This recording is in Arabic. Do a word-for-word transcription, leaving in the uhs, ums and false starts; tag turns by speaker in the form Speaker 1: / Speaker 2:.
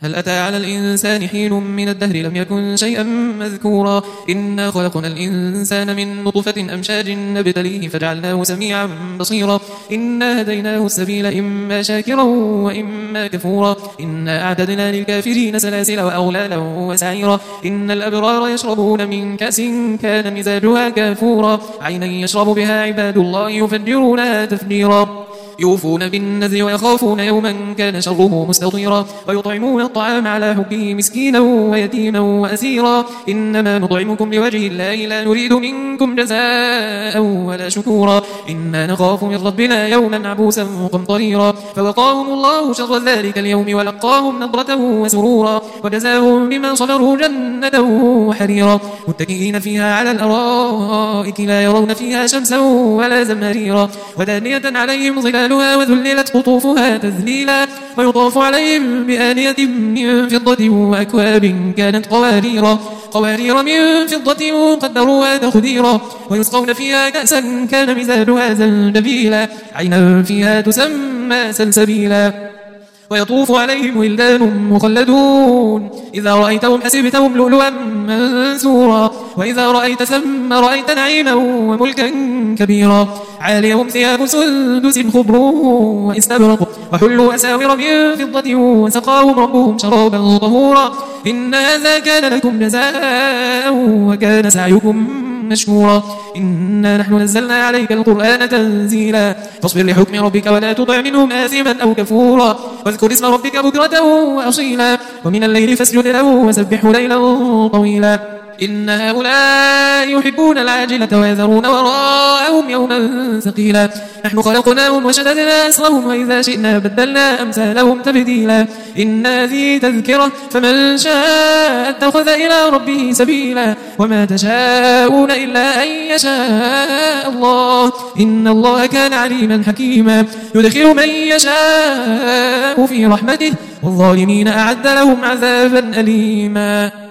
Speaker 1: هل أتى على الإنسان حين من الدهر لم يكن شيئا مذكورا إنا خلقنا الإنسان من نطفة أمشاج نبتليه فجعلناه سميعا بصيرا إنا هديناه السبيل إما شاكرا وإما كفورا إنا أعتدنا للكافرين سلاسل وأغلالا وسعيرا إن الأبرار يشربون من كأس كان مزاجها كافورا عينا يشرب بها عباد الله يفجرونها تفجيرا يوفون بالنذر ويخافون يوما كان شره مستطيرا ويطعمون الطعام على حبه مسكينا ويتيما وأسيرا إنما نطعمكم لوجه الله لا نريد منكم جزاء ولا شكورا إنا نخاف من ربنا يوما عبوسا قمطريرا فوقاهم الله شر ذلك اليوم ولقاهم نضرة وسرورا وجزاهم بما صبروا جنة وحريرا متكئين فيها على الأرائك لا يرون فيها شمسا ولا زمهريرا ودانية عليهم ظلالها وذللت قطوفها تذليلا ويطاف عليهم بآنية من فضة وأكواب كانت قواريرا قوارير من فضة قدروها تقديرا ويسقون فيها كأسا كان مزاجها زنجبيلا عينا فيها تسمى سلسبيلا ويطوف عليهم ولدان مخلدون إذا رأيتهم حسبتهم لؤلؤا منثورا وإذا رأيت ثم رأيت نعيما وملكا كبيرا عاليهم ثياب سندس خضر واستبرق وحلوا أساور من فضة وسقاهم ربهم شرابا طهورا إن هذا كان لكم جزاء وكان سعيكم مشكورا إنا نحن نزلنا عليك القرآن تنزيلا فاصبر لحكم ربك ولا تطع منهم آثما أو كفورا واذكر اسم ربك بكرة وأصيلا ومن الليل فاسجد له وسبحه ليلا طويلا إن هؤلاء يحبون العاجلة ويذرون وراءهم يوما ثقيلا نحن خلقناهم وشددنا أسرهم وإذا شئنا بدلنا أمثالهم تبديلا إن هذه تذكرة فمن شاء اتخذ إلى ربه سبيلا وما تشاءون إلا أن يشاء الله إن الله كان عليما حكيما يدخل من يشاء في رحمته والظالمين أعد لهم عذابا أليما.